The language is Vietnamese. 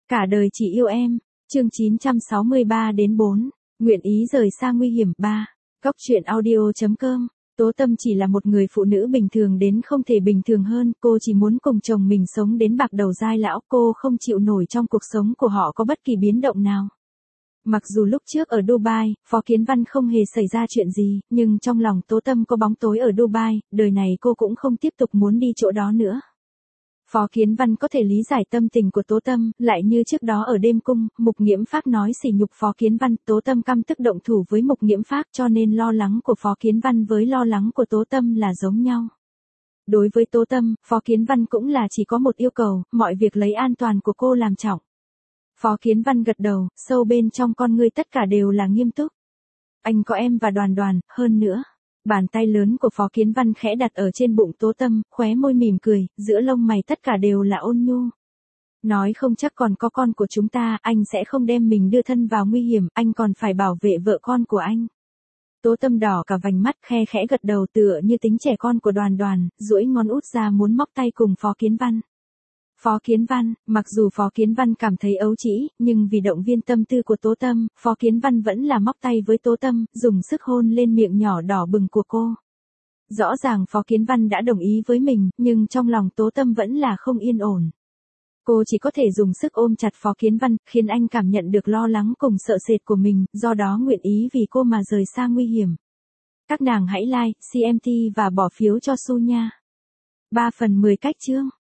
Cả đời chỉ yêu em. Chương 963 đến 4. Nguyện ý rời xa nguy hiểm 3. Góc truyện audio.com. Tố Tâm chỉ là một người phụ nữ bình thường đến không thể bình thường hơn, cô chỉ muốn cùng chồng mình sống đến bạc đầu dai lão, cô không chịu nổi trong cuộc sống của họ có bất kỳ biến động nào. Mặc dù lúc trước ở Dubai, Phó Kiến Văn không hề xảy ra chuyện gì, nhưng trong lòng Tố Tâm có bóng tối ở Dubai, đời này cô cũng không tiếp tục muốn đi chỗ đó nữa. Phó Kiến Văn có thể lý giải tâm tình của Tố Tâm, lại như trước đó ở đêm cung, Mục Nghiễm Phác nói sỉ nhục Phó Kiến Văn, Tố Tâm căm tức động thủ với Mục Nghiễm Phác, cho nên lo lắng của Phó Kiến Văn với lo lắng của Tố Tâm là giống nhau. Đối với Tố Tâm, Phó Kiến Văn cũng là chỉ có một yêu cầu, mọi việc lấy an toàn của cô làm trọng. Phó Kiến Văn gật đầu, sâu bên trong con ngươi tất cả đều là nghiêm túc. Anh có em và Đoàn Đoàn, hơn nữa. Bàn tay lớn của Phó Kiến Văn khẽ đặt ở trên bụng Tố Tâm, khóe môi mỉm cười, giữa lông mày tất cả đều là ôn nhu. Nói không chắc còn có con của chúng ta, anh sẽ không đem mình đưa thân vào nguy hiểm, anh còn phải bảo vệ vợ con của anh. Tố Tâm đỏ cả vành mắt, khe khẽ gật đầu tựa như tính trẻ con của Đoàn Đoàn, duỗi ngón út ra muốn móc tay cùng Phó Kiến Văn. Phó Kiến Văn, mặc dù Phó Kiến Văn cảm thấy ấu trĩ, nhưng vì động viên tâm tư của Tố Tâm, Phó Kiến Văn vẫn là móc tay với Tố Tâm, dùng sức hôn lên miệng nhỏ đỏ bừng của cô. Rõ ràng Phó Kiến Văn đã đồng ý với mình, nhưng trong lòng Tố Tâm vẫn là không yên ổn. Cô chỉ có thể dùng sức ôm chặt Phó Kiến Văn, khiến anh cảm nhận được lo lắng cùng sợ sệt của mình, do đó nguyện ý vì cô mà rời xa nguy hiểm. Các nàng hãy like, CMT và bỏ phiếu cho Su nha. 3/10 cách chương.